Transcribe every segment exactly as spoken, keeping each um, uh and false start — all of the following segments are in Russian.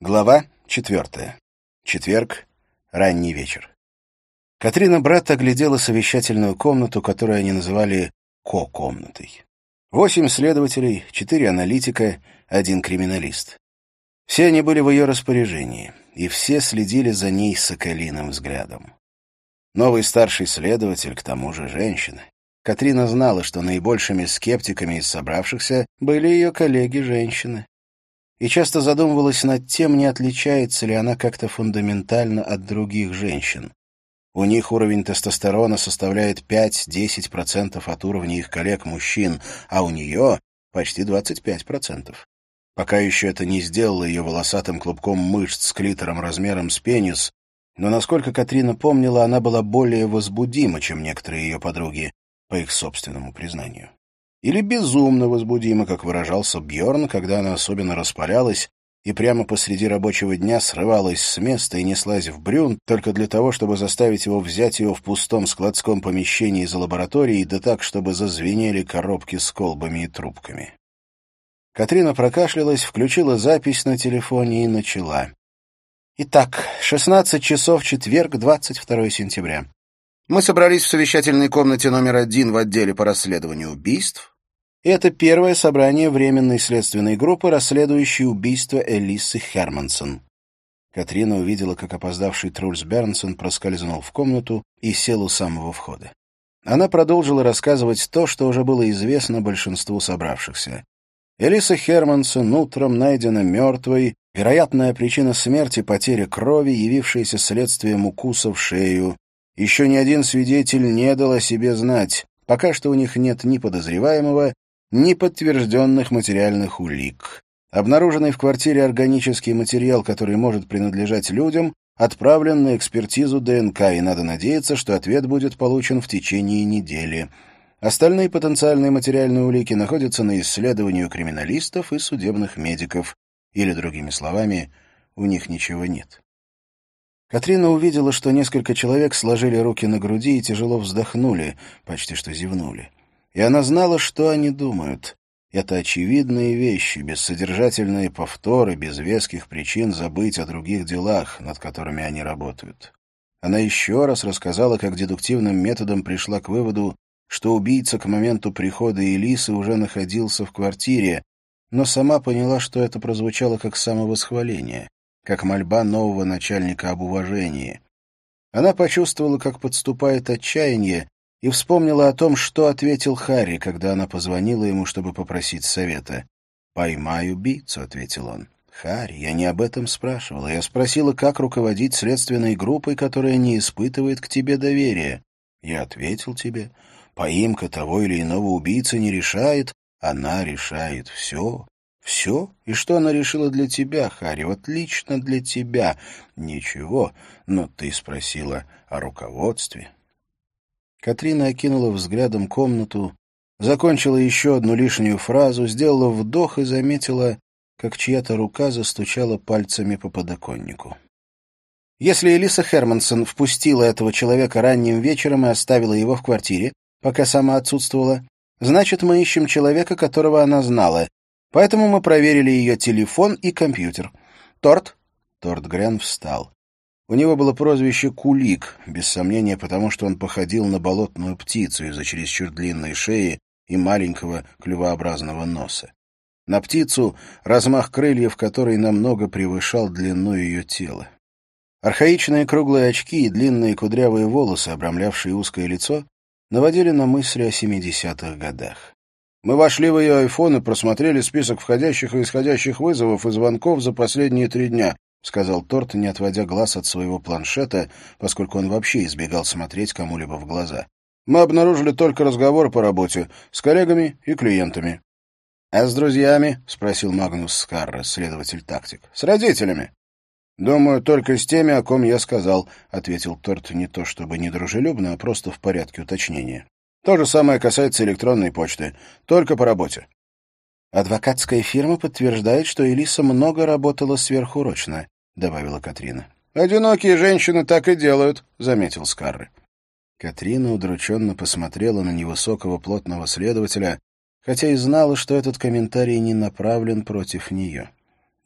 Глава четвертая. Четверг. Ранний вечер. Катрина Бретт оглядела совещательную комнату, которую они называли «ко-комнатой». Восемь следователей, четыре аналитика, один криминалист. Все они были в ее распоряжении, и все следили за ней соколиным взглядом. Новый старший следователь, к тому же женщина. Катрина знала, что наибольшими скептиками из собравшихся были ее коллеги-женщины. И часто задумывалась над тем, не отличается ли она как-то фундаментально от других женщин. У них уровень тестостерона составляет пять-десять процентов от уровня их коллег-мужчин, а у нее почти двадцать пять процентов. Пока еще это не сделало ее волосатым клубком мышц с клитором размером с пенис, но, насколько Катрина помнила, она была более возбудима, чем некоторые ее подруги, по их собственному признанию. Или безумно возбудима, как выражался Бьорн, когда она особенно распалялась и прямо посреди рабочего дня срывалась с места и неслась в Брюн только для того, чтобы заставить его взять ее в пустом складском помещении за лабораторией, да так, чтобы зазвенели коробки с колбами и трубками. Катрина прокашлялась, включила запись на телефоне и начала. Итак, шестнадцать часов, четверг, двадцать второе сентября. Мы собрались в совещательной комнате номер один в отделе по расследованию убийств. И это первое собрание Временной следственной группы, расследующей убийство Элисы Хермансон. Катрина увидела, как опоздавший Трульс Бернсон проскользнул в комнату и сел у самого входа. Она продолжила рассказывать то, что уже было известно большинству собравшихся. Элиса Хермансон утром найдена мертвой, вероятная причина смерти — потеря крови, явившаяся следствием укуса в шею. Еще ни один свидетель не дал о себе знать. Пока что у них нет ни подозреваемого, ни подтвержденных материальных улик. Обнаруженный в квартире органический материал, который может принадлежать людям, отправлен на экспертизу ДНК, и надо надеяться, что ответ будет получен в течение недели. Остальные потенциальные материальные улики находятся на исследовании у криминалистов и судебных медиков. Или, другими словами, у них ничего нет. Катрина увидела, что несколько человек сложили руки на груди и тяжело вздохнули, почти что зевнули. И она знала, что они думают. Это очевидные вещи, бессодержательные повторы, без веских причин забыть о других делах, над которыми они работают. Она еще раз рассказала, как дедуктивным методом пришла к выводу, что убийца к моменту прихода Элисы уже находился в квартире, но сама поняла, что это прозвучало как самовосхваление, как мольба нового начальника об уважении. Она почувствовала, как подступает отчаяние, и вспомнила о том, что ответил Харри, когда она позвонила ему, чтобы попросить совета. «Поймай убийцу», — ответил он. «Харри, я не об этом спрашивала. Я спросила, как руководить следственной группой, которая не испытывает к тебе доверия. Я ответил тебе, поимка того или иного убийцы не решает, она решает все». «Все? И что она решила для тебя, Харри? Вот лично для тебя?» «Ничего, но ты спросила о руководстве». Катрина окинула взглядом комнату, закончила еще одну лишнюю фразу, сделала вдох и заметила, как чья-то рука застучала пальцами по подоконнику. «Если Элиса Хермансон впустила этого человека ранним вечером и оставила его в квартире, пока сама отсутствовала, значит, мы ищем человека, которого она знала. Поэтому мы проверили ее телефон и компьютер. Торт?» Торт Грен встал. У него было прозвище «Кулик», без сомнения, потому что он походил на болотную птицу из-за чересчур длинной шеи и маленького клювообразного носа. На птицу, размах крыльев которой намного превышал длину ее тела. Архаичные круглые очки и длинные кудрявые волосы, обрамлявшие узкое лицо, наводили на мысли о семидесятых годах. «Мы вошли в ее айфон и просмотрели список входящих и исходящих вызовов и звонков за последние три дня», — сказал Торт, не отводя глаз от своего планшета, поскольку он вообще избегал смотреть кому-либо в глаза. «Мы обнаружили только разговоры по работе с коллегами и клиентами». «А с друзьями?» — спросил Магнус Скарра, следователь-тактик. «С родителями». «Думаю, только с теми, о ком я сказал», — ответил Торт не то чтобы недружелюбно, а просто в порядке уточнения. «То же самое касается электронной почты. Только по работе». «Адвокатская фирма подтверждает, что Элиса много работала сверхурочно», — добавила Катрина. «Одинокие женщины так и делают», — заметил Скарры. Катрина удрученно посмотрела на невысокого плотного следователя, хотя и знала, что этот комментарий не направлен против нее.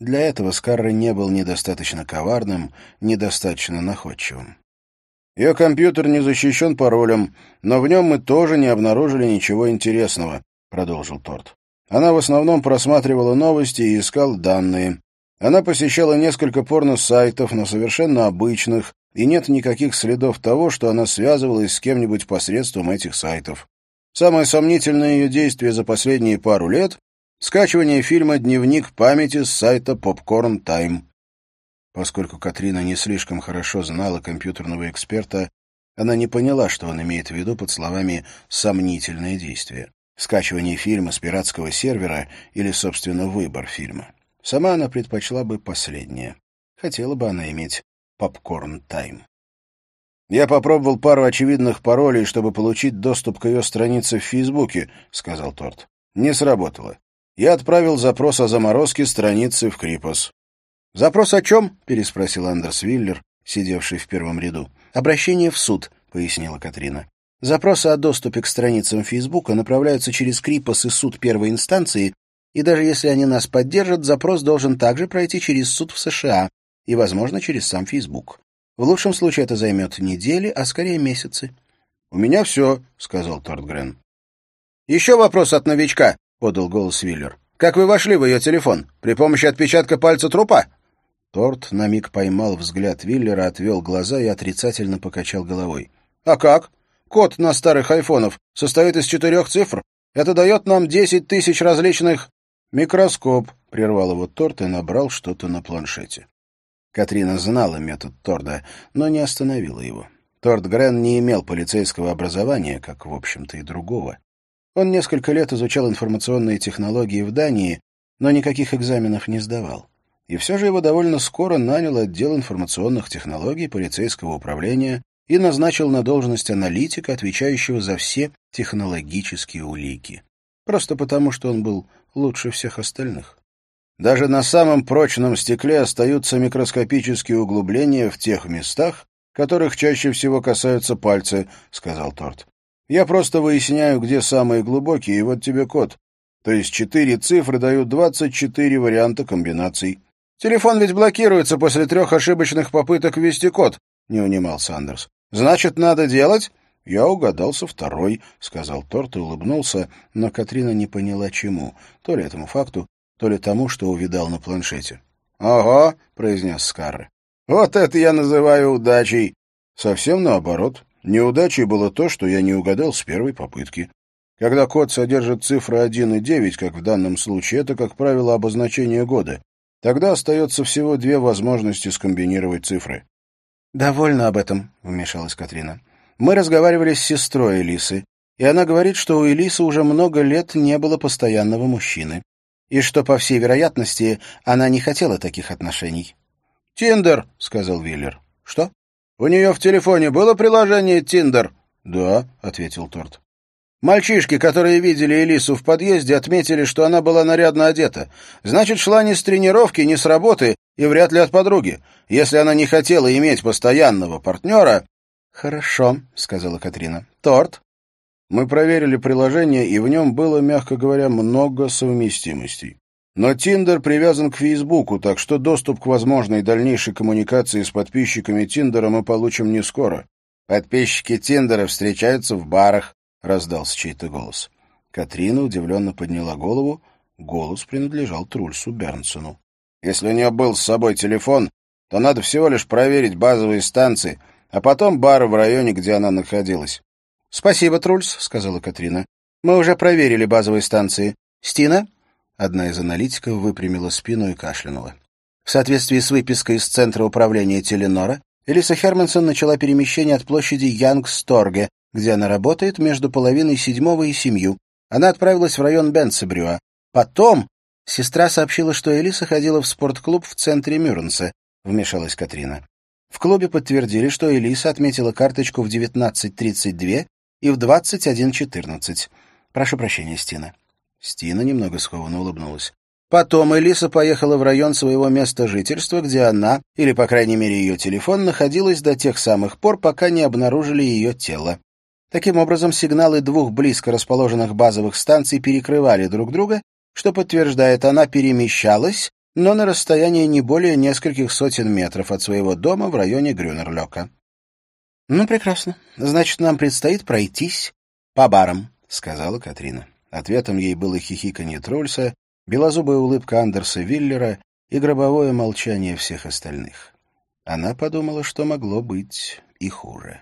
Для этого Скарра не был недостаточно коварным, недостаточно находчивым. Ее компьютер не защищен паролем, но в нем мы тоже не обнаружили ничего интересного, — продолжил Торт. Она в основном просматривала новости и искала данные. Она посещала несколько порно-сайтов, но совершенно обычных, и нет никаких следов того, что она связывалась с кем-нибудь посредством этих сайтов. Самое сомнительное ее действие за последние пару лет — скачивание фильма «Дневник памяти» с сайта Popcorn Time. Поскольку Катрина не слишком хорошо знала компьютерного эксперта, она не поняла, что он имеет в виду под словами «сомнительное действие». Скачивание фильма с пиратского сервера или, собственно, выбор фильма. Сама она предпочла бы последнее. Хотела бы она иметь Popcorn Time. «Я попробовал пару очевидных паролей, чтобы получить доступ к ее странице в Фейсбуке», — сказал Торт. «Не сработало. Я отправил запрос о заморозке страницы в Крипос». «Запрос о чем?» — переспросил Андерс Виллер, сидевший в первом ряду. «Обращение в суд», — пояснила Катрина. «Запросы о доступе к страницам Фейсбука направляются через Крипос и суд первой инстанции, и даже если они нас поддержат, запрос должен также пройти через суд в США и, возможно, через сам Фейсбук. В лучшем случае это займет недели, а скорее месяцы». «У меня все», — сказал Торт Грен. «Еще вопрос от новичка», — подал голос Виллер. «Как вы вошли в ее телефон? При помощи отпечатка пальца трупа?» Торт на миг поймал взгляд Виллера, отвел глаза и отрицательно покачал головой. «А как? Код на старых айфонов состоит из четырех цифр. Это дает нам десять тысяч различных...» «Микроскоп», — прервал его Торт и набрал что-то на планшете. Катрина знала метод Торда, но не остановила его. Торт Грен не имел полицейского образования, как, в общем-то, и другого. Он несколько лет изучал информационные технологии в Дании, но никаких экзаменов не сдавал. И все же его довольно скоро нанял отдел информационных технологий полицейского управления и назначил на должность аналитика, отвечающего за все технологические улики. Просто потому, что он был лучше всех остальных. Даже на самом прочном стекле остаются микроскопические углубления в тех местах, которых чаще всего касаются пальцы, — сказал Торт. Я просто выясняю, где самые глубокие, и вот тебе код. То есть четыре цифры дают двадцать четыре варианта комбинаций. «Телефон ведь блокируется после трех ошибочных попыток ввести код», — не унимался Андерс. «Значит, надо делать?» «Я угадал со второй», — сказал Торт и улыбнулся, но Катрина не поняла, чему. То ли этому факту, то ли тому, что увидал на планшете. «Ага», — произнес Скарра. «Вот это я называю удачей». «Совсем наоборот. Неудачей было то, что я не угадал с первой попытки. Когда код содержит цифры один и девять, как в данном случае, это, как правило, обозначение года. Тогда остается всего две возможности скомбинировать цифры». «Довольно об этом», — вмешалась Катрина. «Мы разговаривали с сестрой Элисы, и она говорит, что у Элисы уже много лет не было постоянного мужчины, и что, по всей вероятности, она не хотела таких отношений». «Тиндер», — сказал Виллер. «Что? У нее в телефоне было приложение Тиндер?» «Да», — ответил Торт. «Мальчишки, которые видели Элису в подъезде, отметили, что она была нарядно одета. Значит, шла не с тренировки, не с работы и вряд ли от подруги. Если она не хотела иметь постоянного партнера...» «Хорошо», — сказала Катрина. «Торт?» Мы проверили приложение, и в нем было, мягко говоря, много совместимостей. Но Тиндер привязан к Фейсбуку, так что доступ к возможной дальнейшей коммуникации с подписчиками Тиндера мы получим не скоро. «Подписчики Тиндера встречаются в барах», — раздался чей-то голос. Катрина удивленно подняла голову. Голос принадлежал Трульсу Бернсону. «Если у нее был с собой телефон, то надо всего лишь проверить базовые станции, а потом бары в районе, где она находилась». «Спасибо, Трульс», — сказала Катрина. «Мы уже проверили базовые станции. Стина?» Одна из аналитиков выпрямила спину и кашлянула. В соответствии с выпиской из Центра управления Теленора, Элиса Хермансон начала перемещение от площади Янгсторге, где она работает, между половиной седьмого и семью. Она отправилась в район Бенцебрюа. Потом сестра сообщила, что Элиса ходила в спортклуб в центре Мюрнса, — вмешалась Катрина. В клубе подтвердили, что Элиса отметила карточку в девятнадцать тридцать два и в двадцать один четырнадцать. Прошу прощения, Стина. Стина немного скованно улыбнулась. Потом Элиса поехала в район своего места жительства, где она, или, по крайней мере, ее телефон, находилась до тех самых пор, пока не обнаружили ее тело. Таким образом, сигналы двух близко расположенных базовых станций перекрывали друг друга, что подтверждает, она перемещалась но на расстоянии не более нескольких сотен метров от своего дома в районе Грюнерлёка. — Ну, прекрасно. Значит, нам предстоит пройтись по барам, — сказала Катрина. Ответом ей было хихиканье Трульса, белозубая улыбка Андерса Виллера и гробовое молчание всех остальных. Она подумала, что могло быть и хуже.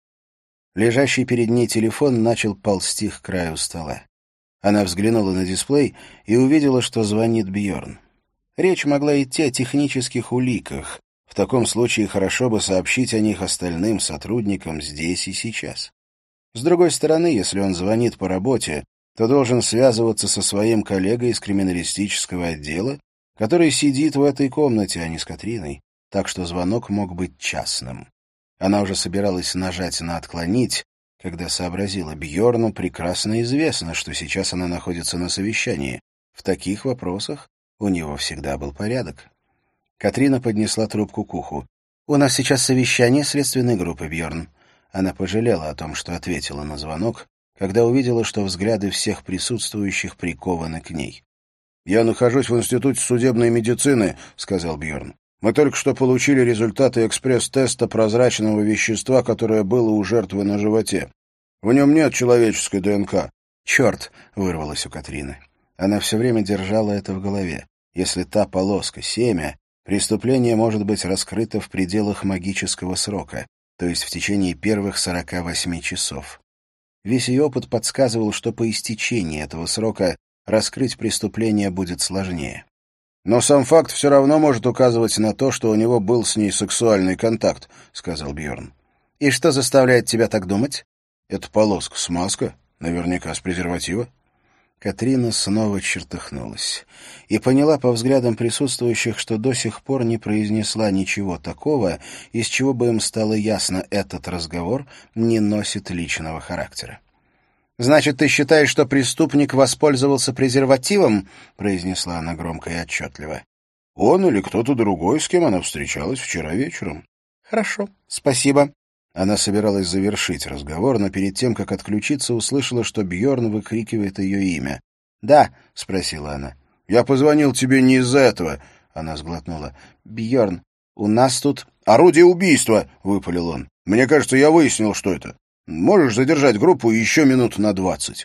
Лежащий перед ней телефон начал ползти к краю стола. Она взглянула на дисплей и увидела, что звонит Бьорн. Речь могла идти о технических уликах. В таком случае хорошо бы сообщить о них остальным сотрудникам здесь и сейчас. С другой стороны, если он звонит по работе, то должен связываться со своим коллегой из криминалистического отдела, который сидит в этой комнате, а не с Катриной, так что звонок мог быть частным. Она уже собиралась нажать на «отклонить», когда сообразила, Бьорну прекрасно известно, что сейчас она находится на совещании. В таких вопросах у него всегда был порядок. Катрина поднесла трубку к уху. «У нас сейчас совещание следственной группы, Бьорн». Она пожалела о том, что ответила на звонок, когда увидела, что взгляды всех присутствующих прикованы к ней. «Я нахожусь в Институте судебной медицины», — сказал Бьорн. «Мы только что получили результаты экспресс-теста прозрачного вещества, которое было у жертвы на животе. В нем нет человеческой ДНК». «Черт!» — вырвалось у Катрины. Она все время держала это в голове. Если та полоска — семя, преступление может быть раскрыто в пределах магического срока, то есть в течение первых сорока восьми часов. Весь ее опыт подсказывал, что по истечении этого срока раскрыть преступление будет сложнее. «Но сам факт все равно может указывать на то, что у него был с ней сексуальный контакт», — сказал Бьорн. «И что заставляет тебя так думать?» «Это полоска, смазка, наверняка с презерватива». Катрина снова чертыхнулась и поняла по взглядам присутствующих, что до сих пор не произнесла ничего такого, из чего бы им стало ясно, этот разговор не носит личного характера. «Значит, ты считаешь, что преступник воспользовался презервативом?» — произнесла она громко и отчетливо. «Он или кто-то другой, с кем она встречалась вчера вечером». «Хорошо, спасибо». Она собиралась завершить разговор, но перед тем, как отключиться, услышала, что Бьорн выкрикивает ее имя. «Да», — спросила она. «Я позвонил тебе не из-за этого», — она сглотнула. «Бьорн, у нас тут...» «Орудие убийства», — выпалил он. «Мне кажется, я выяснил, что это. Можешь задержать группу еще минут на двадцать».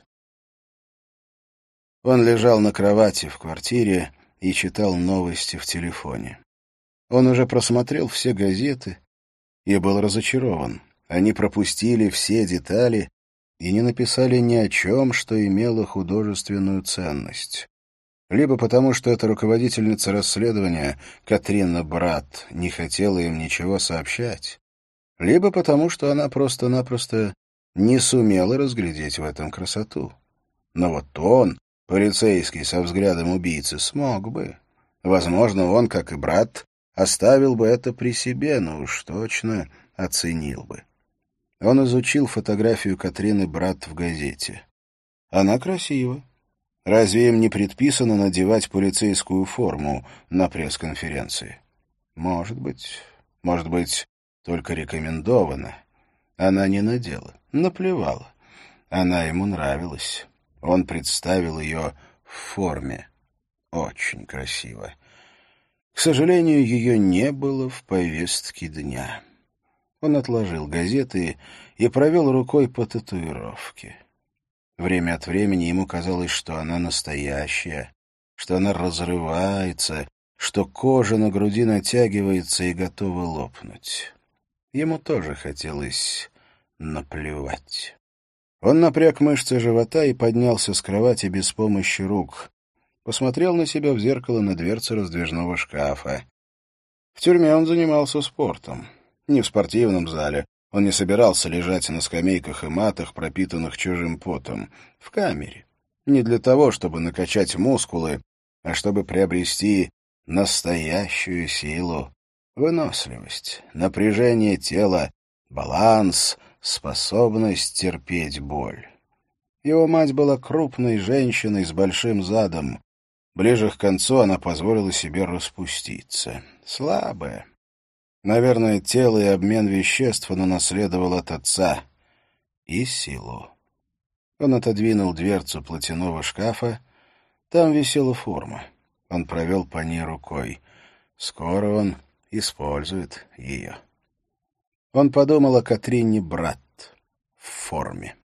Он лежал на кровати в квартире и читал новости в телефоне. Он уже просмотрел все газеты и был разочарован. Они пропустили все детали и не написали ни о чем, что имело художественную ценность. Либо потому, что эта руководительница расследования, Катрина Брат, не хотела им ничего сообщать, либо потому, что она просто-напросто не сумела разглядеть в этом красоту. Но вот он, полицейский со взглядом убийцы, смог бы. Возможно, он, как и брат, оставил бы это при себе, но уж точно оценил бы. Он изучил фотографию Катрины Брат в газете. Она красива. Разве им не предписано надевать полицейскую форму на пресс-конференции? Может быть. Может быть, только рекомендовано. Она не надела, наплевала. Она ему нравилась. Он представил ее в форме. Очень красиво. К сожалению, ее не было в повестке дня. Он отложил газеты и провел рукой по татуировке. Время от времени ему казалось, что она настоящая, что она разрывается, что кожа на груди натягивается и готова лопнуть. Ему тоже хотелось наплевать. Он напряг мышцы живота и поднялся с кровати без помощи рук. Посмотрел на себя в зеркало на дверце раздвижного шкафа. В тюрьме он занимался спортом. Не в спортивном зале. Он не собирался лежать на скамейках и матах, пропитанных чужим потом. В камере. Не для того, чтобы накачать мускулы, а чтобы приобрести настоящую силу, выносливость, напряжение тела, баланс, способность терпеть боль. Его мать была крупной женщиной с большим задом. Ближе к концу она позволила себе распуститься. Слабая. Наверное, тело и обмен веществ он унаследовал от отца. И силу. Он отодвинул дверцу платяного шкафа. Там висела форма. Он провел по ней рукой. Скоро он использует ее. Он подумал о Катрине Братт в форме.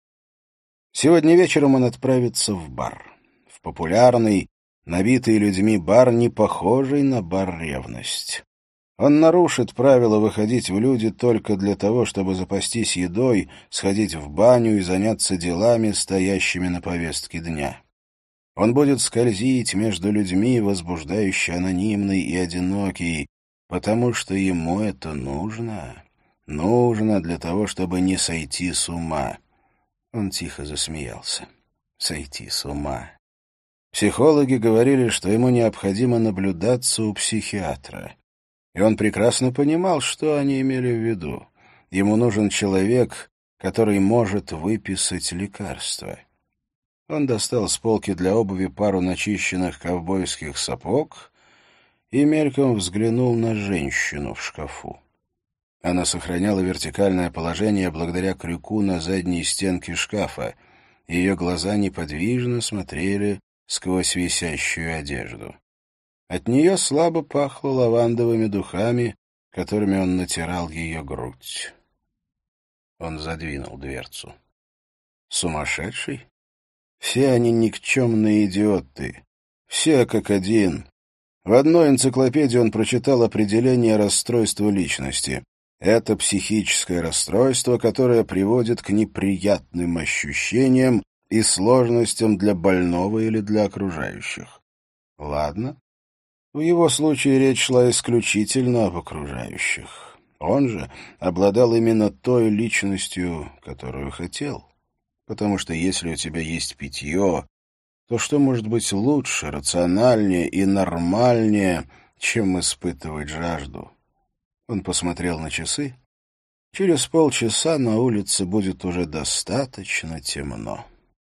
Сегодня вечером он отправится в бар. В популярный, набитый людьми бар, не похожий на бар «Ревность». Он нарушит правило выходить в люди только для того, чтобы запастись едой, сходить в баню и заняться делами, стоящими на повестке дня. Он будет скользить между людьми, возбуждающий анонимный и одинокий, потому что ему это нужно. Нужно для того, чтобы не сойти с ума. Он тихо засмеялся. Сойти с ума. Психологи говорили, что ему необходимо наблюдаться у психиатра. И он прекрасно понимал, что они имели в виду. Ему нужен человек, который может выписать лекарства. Он достал с полки для обуви пару начищенных ковбойских сапог и мельком взглянул на женщину в шкафу. Она сохраняла вертикальное положение благодаря крюку на задней стенке шкафа. Ее глаза неподвижно смотрели сквозь висящую одежду. От нее слабо пахло лавандовыми духами, которыми он натирал ее грудь. Он задвинул дверцу. Сумасшедший? Все они никчемные идиоты. Все как один. В одной энциклопедии он прочитал определение расстройства личности. Это психическое расстройство, которое приводит к неприятным ощущениям и сложностям для больного или для окружающих. Ладно. В его случае речь шла исключительно об окружающих. Он же обладал именно той личностью, которую хотел. Потому что если у тебя есть питье, то что может быть лучше, рациональнее и нормальнее, чем испытывать жажду? Он посмотрел на часы. Через полчаса на улице будет уже достаточно темно.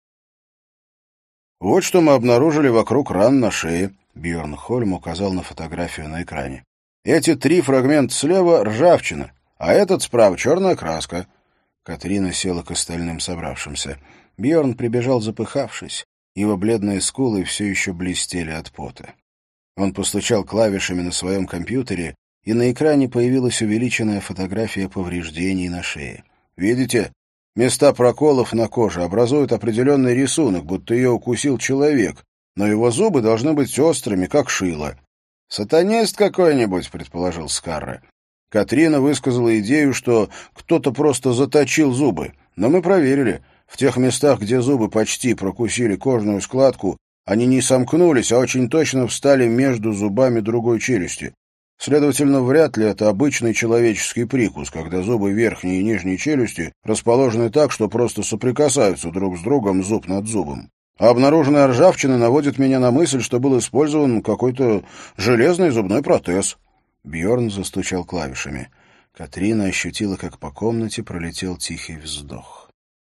«Вот что мы обнаружили вокруг ран на шее», — Бьорн Хольм указал на фотографию на экране. «Эти три фрагмента слева — ржавчина, а этот справа — черная краска». Катрина села к остальным собравшимся. Бьорн прибежал запыхавшись. Его бледные скулы все еще блестели от пота. Он постучал клавишами на своем компьютере, и на экране появилась увеличенная фотография повреждений на шее. «Видите? Места проколов на коже образуют определенный рисунок, будто ее укусил человек, но его зубы должны быть острыми, как шило». «Сатанист какой-нибудь», — предположил Скарра. Катрина высказала идею, что кто-то просто заточил зубы, но мы проверили. В тех местах, где зубы почти прокусили кожную складку, они не сомкнулись, а очень точно встали между зубами другой челюсти. Следовательно, вряд ли это обычный человеческий прикус, когда зубы верхней и нижней челюсти расположены так, что просто соприкасаются друг с другом зуб над зубом. А обнаруженная ржавчина наводит меня на мысль, что был использован какой-то железный зубной протез. Бьорн застучал клавишами. Катрина ощутила, как по комнате пролетел тихий вздох.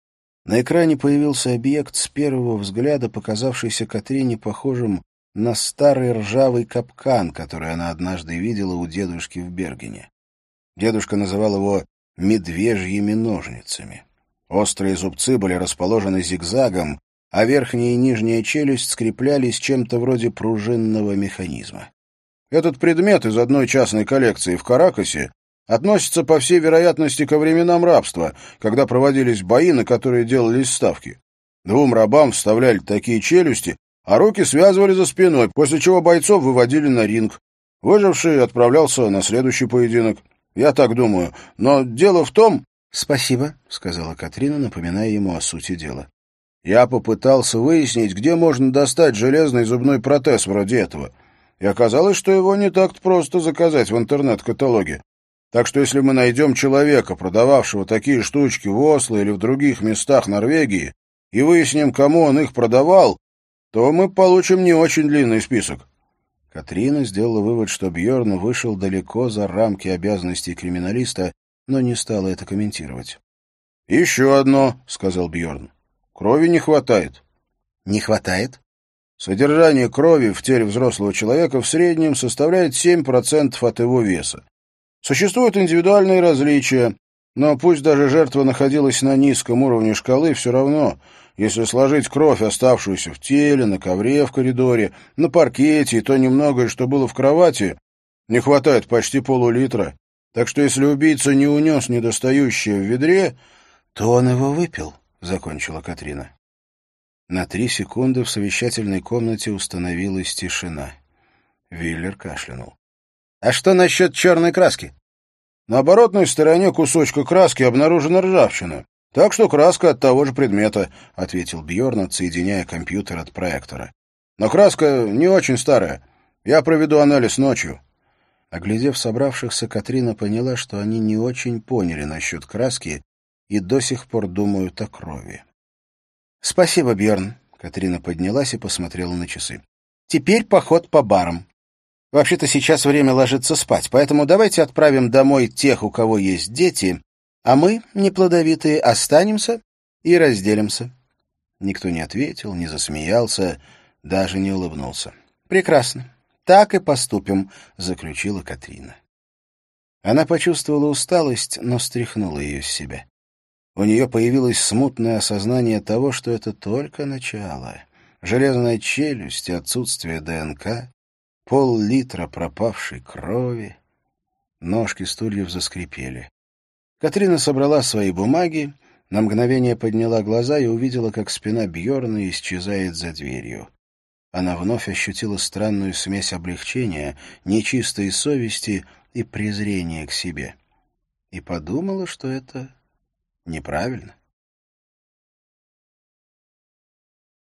На экране появился объект, с первого взгляда показавшийся Катрине похожим на старый ржавый капкан, который она однажды видела у дедушки в Бергене. Дедушка называл его «медвежьими ножницами». Острые зубцы были расположены зигзагом, а верхняя и нижняя челюсть скреплялись чем-то вроде пружинного механизма. Этот предмет из одной частной коллекции в Каракасе относится, по всей вероятности, ко временам рабства, когда проводились бои, на которые делались ставки. Двум рабам вставляли такие челюсти, а руки связывали за спиной, после чего бойцов выводили на ринг. Выживший отправлялся на следующий поединок. Я так думаю. Но дело в том... — Спасибо, — сказала Катрина, напоминая ему о сути дела. Я попытался выяснить, где можно достать железный зубной протез вроде этого. И оказалось, что его не так просто заказать в интернет-каталоге. Так что если мы найдем человека, продававшего такие штучки в Осло или в других местах Норвегии, и выясним, кому он их продавал, то мы получим не очень длинный список. Катрина сделала вывод, что Бьорн вышел далеко за рамки обязанностей криминалиста, но не стала это комментировать. — Еще одно, — сказал Бьорн. — Крови не хватает. — Не хватает? Содержание крови в теле взрослого человека в среднем составляет семь процентов от его веса. Существуют индивидуальные различия, но пусть даже жертва находилась на низком уровне шкалы, все равно Если сложить кровь, оставшуюся в теле, на ковре в коридоре, на паркете и то немногое, что было в кровати, не хватает почти полулитра. Так что если убийца не унес недостающее в ведре, то он его выпил, — закончила Катрина. На три секунды в совещательной комнате установилась тишина. Виллер кашлянул. — А что насчет черной краски? — На оборотной стороне кусочка краски обнаружена ржавчина. Так что краска от того же предмета, — ответил Бьорн, отсоединяя компьютер от проектора. — Но краска не очень старая. Я проведу анализ ночью. Оглядев собравшихся, Катрина поняла, что они не очень поняли насчет краски и до сих пор думают о крови. — Спасибо, Бьорн. Катрина поднялась и посмотрела на часы. — Теперь поход по барам. Вообще-то сейчас время ложиться спать, поэтому давайте отправим домой тех, у кого есть дети, а мы, неплодовитые, останемся и разделимся. Никто не ответил, не засмеялся, даже не улыбнулся. — Прекрасно. Так и поступим, — заключила Катрина. Она почувствовала усталость, но стряхнула ее с себя. У нее появилось смутное осознание того, что это только начало. Железная челюсть и отсутствие ДНК, пол-литра пропавшей крови. Ножки стульев заскрипели. Катрина собрала свои бумаги, на мгновение подняла глаза и увидела, как спина Бьорна исчезает за дверью. Она вновь ощутила странную смесь облегчения, нечистой совести и презрения к себе. И подумала, что это неправильно.